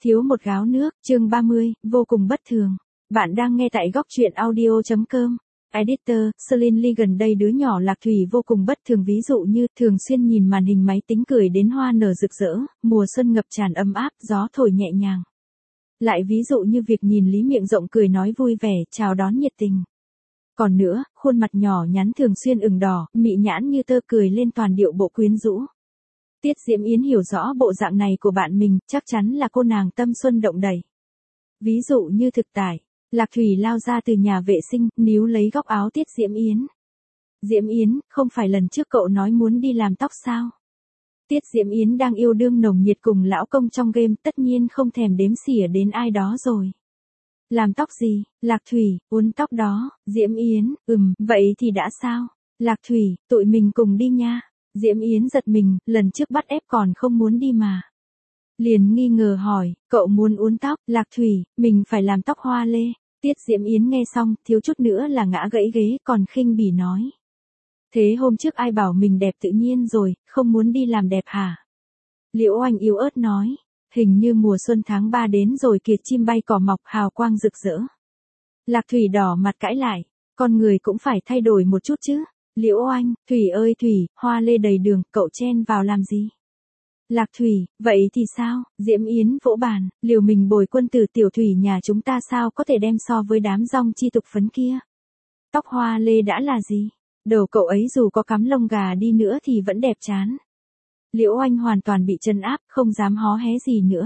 Thiếu một gáo nước, chương 30, vô cùng bất thường. Bạn đang nghe tại góc truyện audio.com. Editor, Celine Lee gần đây đứa nhỏ Lạc Thủy vô cùng bất thường, ví dụ như thường xuyên nhìn màn hình máy tính cười đến hoa nở rực rỡ, mùa xuân ngập tràn ấm áp, gió thổi nhẹ nhàng. Lại ví dụ như việc nhìn Lý miệng rộng cười nói vui vẻ, chào đón nhiệt tình. Còn nữa, khuôn mặt nhỏ nhắn thường xuyên ửng đỏ, mị nhãn như tơ cười lên toàn điệu bộ quyến rũ. Tiết Diễm Yến hiểu rõ bộ dạng này của bạn mình, chắc chắn là cô nàng tâm xuân động đẩy. Ví dụ như thực tại, Lạc Thủy lao ra từ nhà vệ sinh, níu lấy góc áo Tiết Diễm Yến. Diễm Yến, không phải lần trước cậu nói muốn đi làm tóc sao? Tiết Diễm Yến đang yêu đương nồng nhiệt cùng lão công trong game, tất nhiên không thèm đếm xỉa đến ai đó rồi. Làm tóc gì? Lạc Thủy, uốn tóc đó. Diễm Yến, vậy thì đã sao? Lạc Thủy, tụi mình cùng đi nha. Diễm Yến giật mình, lần trước bắt ép còn không muốn đi mà. Liền nghi ngờ hỏi, cậu muốn uốn tóc? Lạc Thủy, mình phải làm tóc hoa lê. Tiết Diễm Yến nghe xong, thiếu chút nữa là ngã gãy ghế, còn khinh bỉ nói. Thế hôm trước ai bảo mình đẹp tự nhiên rồi, không muốn đi làm đẹp hả? Liễu Oanh yếu ớt nói, hình như mùa xuân tháng 3 đến rồi kìa, chim bay cỏ mọc hào quang rực rỡ. Lạc Thủy đỏ mặt cãi lại, con người cũng phải thay đổi một chút chứ. Liễu Oanh, Thủy ơi Thủy, hoa lê đầy đường, cậu chen vào làm gì? Lạc Thủy, vậy thì sao? Diễm Yến vỗ bàn, liều mình bồi quân tử tiểu Thủy nhà chúng ta sao có thể đem so với đám rong chi tục phấn kia? Tóc hoa lê đã là gì? Đầu cậu ấy dù có cắm lông gà đi nữa thì vẫn đẹp chán. Liễu Oanh hoàn toàn bị trấn áp, không dám hó hé gì nữa.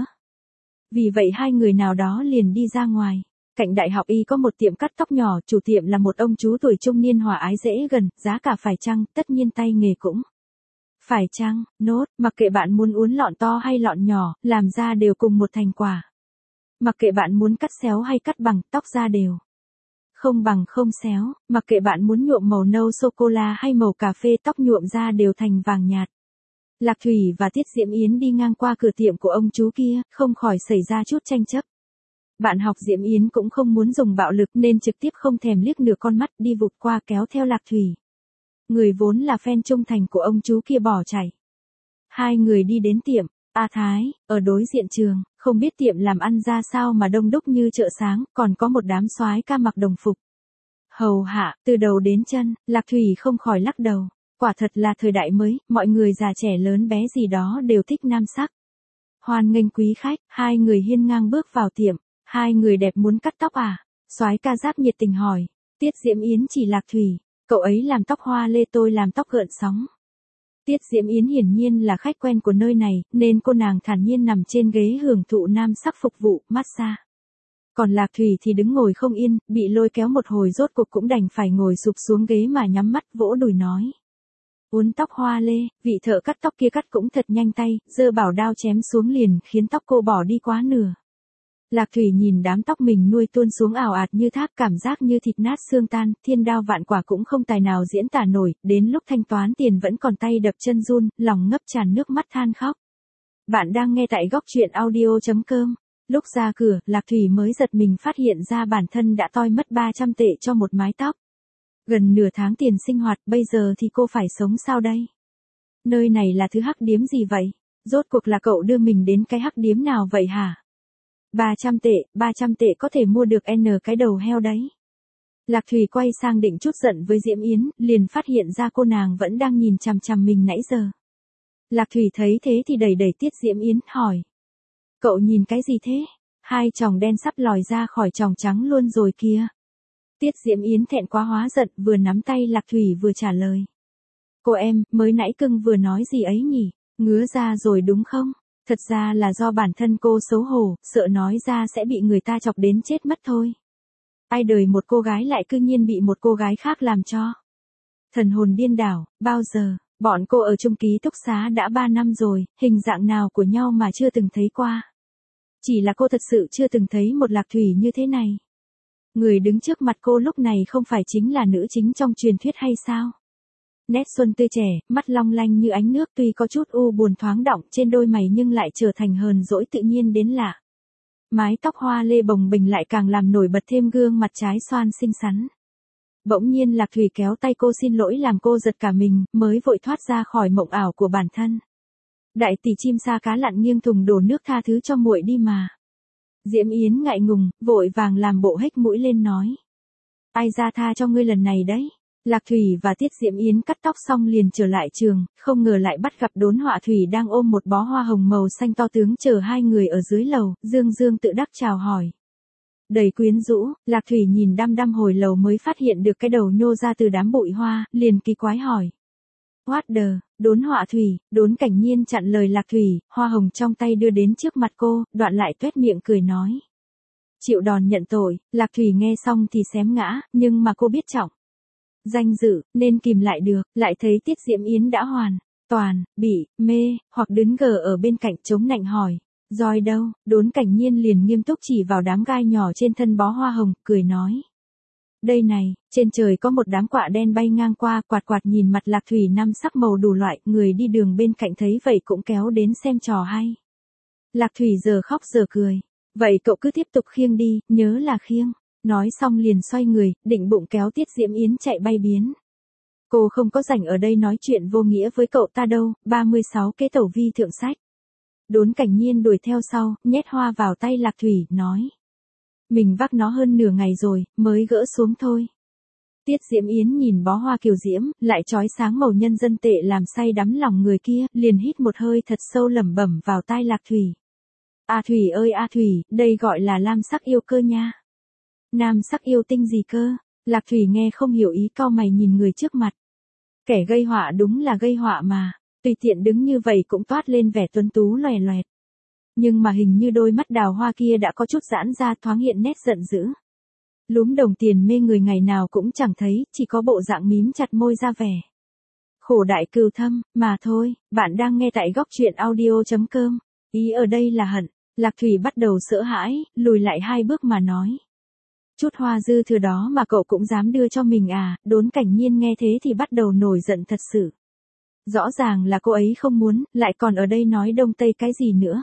Vì vậy hai người nào đó liền đi ra ngoài. Cạnh đại học y có một tiệm cắt tóc nhỏ, chủ tiệm là một ông chú tuổi trung niên hòa ái dễ gần, giá cả phải chăng, tất nhiên tay nghề cũng phải chăng, nốt, mặc kệ bạn muốn uốn lọn to hay lọn nhỏ, làm ra đều cùng một thành quả. Mặc kệ bạn muốn cắt xéo hay cắt bằng, tóc ra đều không bằng không xéo, mặc kệ bạn muốn nhuộm màu nâu sô-cô-la hay màu cà phê, tóc nhuộm ra đều thành vàng nhạt. Lạc Thủy và Tiết Diễm Yến đi ngang qua cửa tiệm của ông chú kia, không khỏi xảy ra chút tranh chấp. Bạn học Diễm Yến cũng không muốn dùng bạo lực nên trực tiếp không thèm liếc nửa con mắt, đi vụt qua kéo theo Lạc Thủy. Người vốn là fan trung thành của ông chú kia bỏ chạy. Hai người đi đến tiệm A Thái, ở đối diện trường, không biết tiệm làm ăn ra sao mà đông đúc như chợ sáng, còn có một đám soái ca mặc đồng phục. Hầu hạ, từ đầu đến chân, Lạc Thủy không khỏi lắc đầu. Quả thật là thời đại mới, mọi người già trẻ lớn bé gì đó đều thích nam sắc. Hoan nghênh quý khách, hai người hiên ngang bước vào tiệm. Hai người đẹp muốn cắt tóc à? Soái ca giáp nhiệt tình hỏi. Tiết Diễm Yến chỉ Lạc Thủy, cậu ấy làm tóc hoa lê, tôi làm tóc gợn sóng. Tiết Diễm Yến hiển nhiên là khách quen của nơi này, nên cô nàng thản nhiên nằm trên ghế hưởng thụ nam sắc phục vụ, massage. Còn Lạc Thủy thì đứng ngồi không yên, bị lôi kéo một hồi rốt cuộc cũng đành phải ngồi sụp xuống ghế mà nhắm mắt vỗ đùi nói. Uốn tóc hoa lê, vị thợ cắt tóc kia cắt cũng thật nhanh tay, giơ bảo đao chém xuống liền khiến tóc cô bỏ đi quá nửa. Lạc Thủy nhìn đám tóc mình nuôi tuôn xuống ào ạt như thác, cảm giác như thịt nát xương tan, thiên đao vạn quả cũng không tài nào diễn tả nổi, đến lúc thanh toán tiền vẫn còn tay đập chân run, lòng ngấp tràn nước mắt than khóc. Bạn đang nghe tại góc truyện audio.com. Lúc ra cửa, Lạc Thủy mới giật mình phát hiện ra bản thân đã toi mất 300 tệ cho một mái tóc. Gần nửa tháng tiền sinh hoạt, bây giờ thì cô phải sống sao đây? Nơi này là thứ hắc điếm gì vậy? Rốt cuộc là cậu đưa mình đến cái hắc điếm nào vậy hả? 300 tệ có thể mua được N cái đầu heo đấy. Lạc Thủy quay sang định chút giận với Diễm Yến, liền phát hiện ra cô nàng vẫn đang nhìn chằm chằm mình nãy giờ. Lạc Thủy thấy thế thì đẩy Tiết Diễm Yến, hỏi. Cậu nhìn cái gì thế? Hai tròng đen sắp lòi ra khỏi tròng trắng luôn rồi kìa. Tiết Diễm Yến thẹn quá hóa giận, vừa nắm tay Lạc Thủy vừa trả lời. Cô em, mới nãy cưng vừa nói gì ấy nhỉ? Ngứa ra rồi đúng không? Thật ra là do bản thân cô xấu hổ, sợ nói ra sẽ bị người ta chọc đến chết mất thôi. Ai đời một cô gái lại cư nhiên bị một cô gái khác làm cho. Thần hồn điên đảo, bao giờ, bọn cô ở chung ký túc xá đã 3 năm rồi, hình dạng nào của nhau mà chưa từng thấy qua. Chỉ là cô thật sự chưa từng thấy một Lạc Thủy như thế này. Người đứng trước mặt cô lúc này không phải chính là nữ chính trong truyền thuyết hay sao? Nét xuân tươi trẻ, mắt long lanh như ánh nước, tuy có chút u buồn thoáng đọng trên đôi mày nhưng lại trở thành hờn dỗi tự nhiên đến lạ. Mái tóc hoa lê bồng bềnh lại càng làm nổi bật thêm gương mặt trái xoan xinh xắn. Bỗng nhiên Lạc Thủy kéo tay cô xin lỗi làm cô giật cả mình, mới vội thoát ra khỏi mộng ảo của bản thân. Đại tỷ chim sa cá lặn nghiêng thùng đổ nước, tha thứ cho muội đi mà. Diễm Yến ngại ngùng, vội vàng làm bộ hếch mũi lên nói. Ai ra tha cho ngươi lần này đấy. Lạc Thủy và Tiết Diễm Yến cắt tóc xong liền trở lại trường, không ngờ lại bắt gặp Đốn Họa Thủy đang ôm một bó hoa hồng màu xanh to tướng chờ hai người ở dưới lầu, Dương Dương tự đắc chào hỏi. Đầy quyến rũ, Lạc Thủy nhìn đăm đăm hồi lầu mới phát hiện được cái đầu nhô ra từ đám bụi hoa, liền kỳ quái hỏi. What the, Đốn Họa Thủy, Đốn Cảnh Nhiên chặn lời Lạc Thủy, hoa hồng trong tay đưa đến trước mặt cô, đoạn lại tuét miệng cười nói. Chịu đòn nhận tội, Lạc Thủy nghe xong thì xém ngã, nhưng mà cô biết trọng danh dự, nên kìm lại được, lại thấy Tiết Diễm Yến đã hoàn toàn bị mê, hoặc đứng gờ ở bên cạnh chống nạnh hỏi. Rồi đâu, Đốn Cảnh Nhiên liền nghiêm túc chỉ vào đám gai nhỏ trên thân bó hoa hồng, cười nói. Đây này, trên trời có một đám quạ đen bay ngang qua, quạt quạt nhìn mặt Lạc Thủy năm sắc màu đủ loại, người đi đường bên cạnh thấy vậy cũng kéo đến xem trò hay. Lạc Thủy giờ khóc giờ cười. Vậy cậu cứ tiếp tục khiêng đi, nhớ là khiêng. Nói xong liền xoay người, định bụng kéo Tiết Diễm Yến chạy bay biến. Cô không có rảnh ở đây nói chuyện vô nghĩa với cậu ta đâu, 36 kế tẩu vi thượng sách. Đốn Cảnh Nhiên đuổi theo sau, nhét hoa vào tay Lạc Thủy, nói. Mình vác nó hơn nửa ngày rồi, mới gỡ xuống thôi. Tiết Diễm Yến nhìn bó hoa kiều diễm, lại chói sáng màu nhân dân tệ làm say đắm lòng người kia, liền hít một hơi thật sâu lẩm bẩm vào tai Lạc Thủy. A Thủy ơi A Thủy, đây gọi là lam sắc yêu cơ nha. Nam sắc yêu tinh gì cơ? Lạc Thủy nghe không hiểu ý, cau mày nhìn người trước mặt. Kẻ gây họa đúng là gây họa mà, tùy tiện đứng như vậy cũng toát lên vẻ tuấn tú loè loẹt. Nhưng mà hình như đôi mắt đào hoa kia đã có chút giãn ra, thoáng hiện nét giận dữ. Lúm đồng tiền mê người ngày nào cũng chẳng thấy, chỉ có bộ dạng mím chặt môi ra vẻ khổ đại cừu thâm, mà thôi. Bạn đang nghe tại góc truyện audio.com. Ý ở đây là hận. Lạc Thủy bắt đầu sợ hãi, lùi lại 2 bước mà nói. Chút hoa dư thừa đó mà cậu cũng dám đưa cho mình à? Đốn Cảnh Nhiên nghe thế thì bắt đầu nổi giận thật sự. Rõ ràng là cô ấy không muốn, lại còn ở đây nói đông tây cái gì nữa.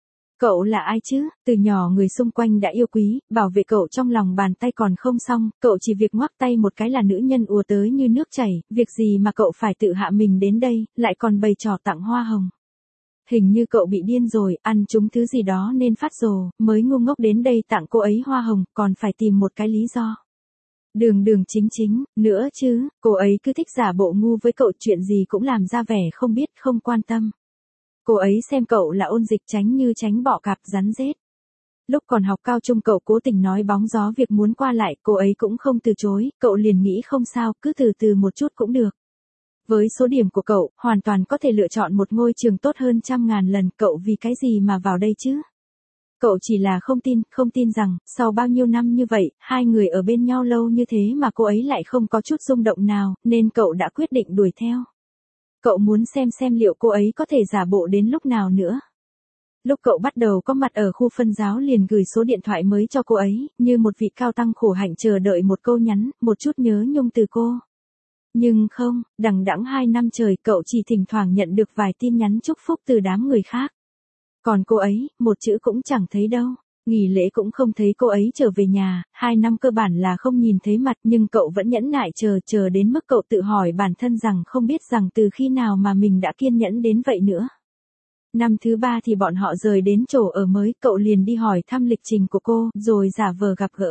Cậu là ai chứ? Từ nhỏ người xung quanh đã yêu quý, bảo vệ cậu trong lòng bàn tay còn không xong, cậu chỉ việc ngoắc tay một cái là nữ nhân ùa tới như nước chảy, việc gì mà cậu phải tự hạ mình đến đây, lại còn bày trò tặng hoa hồng. Hình như cậu bị điên rồi, ăn trúng thứ gì đó nên phát rồ, mới ngu ngốc đến đây tặng cô ấy hoa hồng, còn phải tìm một cái lý do. Đường đường chính chính, nữa chứ, cô ấy cứ thích giả bộ ngu với cậu, chuyện gì cũng làm ra vẻ không biết, không quan tâm. Cô ấy xem cậu là ôn dịch, tránh như tránh bọ cạp rắn rết. Lúc còn học cao trung cậu cố tình nói bóng gió việc muốn qua lại, cô ấy cũng không từ chối, cậu liền nghĩ không sao, cứ từ từ một chút cũng được. Với số điểm của cậu, hoàn toàn có thể lựa chọn một ngôi trường tốt hơn 100.000 lần, cậu vì cái gì mà vào đây chứ? Cậu chỉ là không tin rằng, sau bao nhiêu năm như vậy, hai người ở bên nhau lâu như thế mà cô ấy lại không có chút rung động nào, nên cậu đã quyết định đuổi theo. Cậu muốn xem liệu cô ấy có thể giả bộ đến lúc nào nữa. Lúc cậu bắt đầu có mặt ở khu phân giáo liền gửi số điện thoại mới cho cô ấy, như một vị cao tăng khổ hạnh chờ đợi một câu nhắn, một chút nhớ nhung từ cô. Nhưng không, đằng đẵng 2 năm trời cậu chỉ thỉnh thoảng nhận được vài tin nhắn chúc phúc từ đám người khác. Còn cô ấy, một chữ cũng chẳng thấy đâu. Nghỉ lễ cũng không thấy cô ấy trở về nhà, 2 năm cơ bản là không nhìn thấy mặt, nhưng cậu vẫn nhẫn nại chờ đến mức cậu tự hỏi bản thân rằng không biết rằng từ khi nào mà mình đã kiên nhẫn đến vậy nữa. Năm thứ 3 thì bọn họ rời đến chỗ ở mới, cậu liền đi hỏi thăm lịch trình của cô, rồi giả vờ gặp gỡ.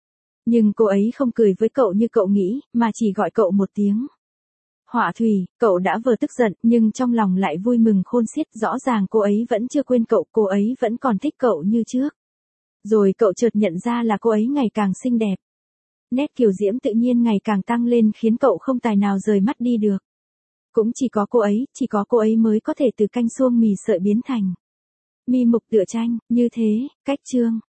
Nhưng cô ấy không cười với cậu như cậu nghĩ, mà chỉ gọi cậu một tiếng. Họa Thủy, cậu đã vừa tức giận, nhưng trong lòng lại vui mừng khôn xiết, rõ ràng cô ấy vẫn chưa quên cậu, cô ấy vẫn còn thích cậu như trước. Rồi cậu chợt nhận ra là cô ấy ngày càng xinh đẹp. Nét kiều diễm tự nhiên ngày càng tăng lên khiến cậu không tài nào rời mắt đi được. Cũng chỉ có cô ấy mới có thể từ canh xuông mì sợi biến thành mi mục tựa tranh, như thế, cách chương.